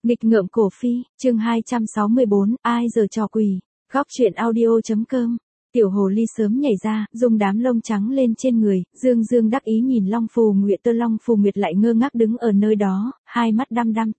Nghịch ngợm cổ phi, chương 264, ai giờ trò quỷ. Góc truyện audio.com. Tiểu hồ ly sớm nhảy ra, dùng đám lông trắng lên trên người, dương dương đắc ý nhìn Long Phù Nguyệt. Long Phù Nguyệt lại ngơ ngác đứng ở nơi đó, hai mắt đăm đăm.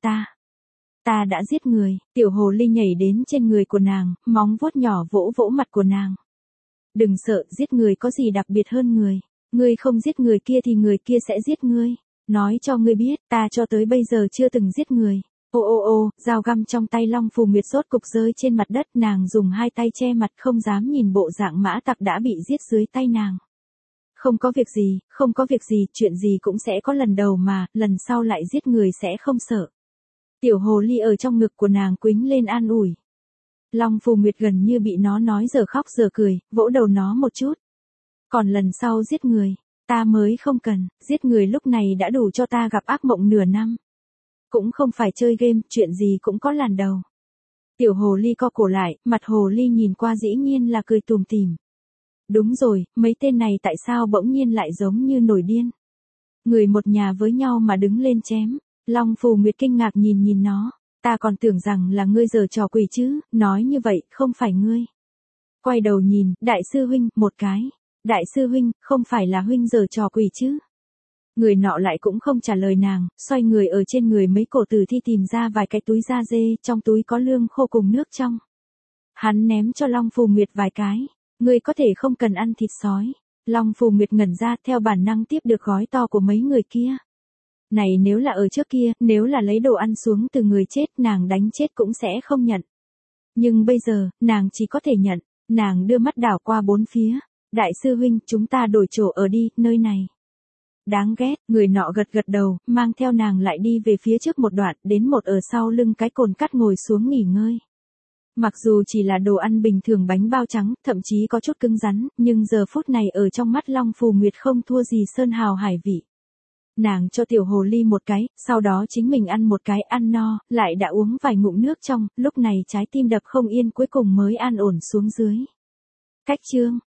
Ta đã giết người. Tiểu hồ ly nhảy đến trên người của nàng, móng vuốt nhỏ vỗ vỗ mặt của nàng. Đừng sợ, giết người có gì đặc biệt hơn người. Ngươi không giết người kia thì người kia sẽ giết ngươi. Nói cho ngươi biết, ta cho tới bây giờ chưa từng giết người. Ô, dao găm trong tay Long Phù Nguyệt rốt cục rơi trên mặt đất, nàng dùng hai tay che mặt không dám nhìn bộ dạng mã tặc đã bị giết dưới tay nàng. Không có việc gì, chuyện gì cũng sẽ có lần đầu mà, lần sau lại giết người sẽ không sợ. Tiểu hồ ly ở trong ngực của nàng quýnh lên an ủi. Long Phù Nguyệt gần như bị nó nói giờ khóc giờ cười, vỗ đầu nó một chút. Còn lần sau giết người, ta mới không cần, giết người lúc này đã đủ cho ta gặp ác mộng nửa năm. Cũng không phải chơi game, chuyện gì cũng có làn đầu. Tiểu hồ ly co cổ lại, mặt hồ ly nhìn qua dĩ nhiên là cười tủm tỉm. Đúng rồi, mấy tên này tại sao bỗng nhiên lại giống như nổi điên. Người một nhà với nhau mà đứng lên chém. Long Phù Nguyệt kinh ngạc nhìn nó. Ta còn tưởng rằng là ngươi giở trò quỷ chứ, nói như vậy, không phải ngươi. Quay đầu nhìn, đại sư huynh, một cái. Đại sư huynh, không phải là huynh giở trò quỷ chứ. Người nọ lại cũng không trả lời nàng, xoay người ở trên người mấy cổ tử thi tìm ra vài cái túi da dê, trong túi có lương khô cùng nước trong. Hắn ném cho Long Phù Nguyệt vài cái. Ngươi có thể không cần ăn thịt sói. Long Phù Nguyệt ngẩn ra, theo bản năng tiếp được gói to của mấy người kia. Này nếu là ở trước kia, nếu là lấy đồ ăn xuống từ người chết, nàng đánh chết cũng sẽ không nhận. Nhưng bây giờ, nàng chỉ có thể nhận. Nàng đưa mắt đảo qua bốn phía. Đại sư huynh, chúng ta đổi chỗ ở đi, nơi này. Đáng ghét, người nọ gật đầu, mang theo nàng lại đi về phía trước một đoạn, đến một ở sau lưng cái cồn cắt ngồi xuống nghỉ ngơi. Mặc dù chỉ là đồ ăn bình thường, bánh bao trắng, thậm chí có chút cứng rắn, nhưng giờ phút này ở trong mắt Long Phù Nguyệt không thua gì sơn hào hải vị. Nàng cho tiểu hồ ly một cái, sau đó chính mình ăn một cái, ăn no, lại đã uống vài ngụm nước trong, lúc này trái tim đập không yên cuối cùng mới an ổn xuống dưới. Cách chương.